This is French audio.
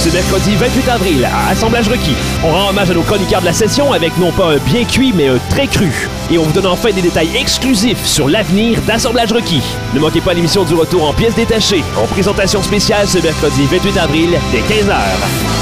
ce mercredi 28 avril à Assemblage requis. On rend hommage à nos chroniqueurs de la session avec non pas un bien cuit, mais un très cru. Et on vous donne enfin des détails exclusifs sur l'avenir d'Assemblage requis. Ne manquez pas l'émission du retour en pièces détachées, en présentation spéciale ce mercredi 28 avril dès 15h.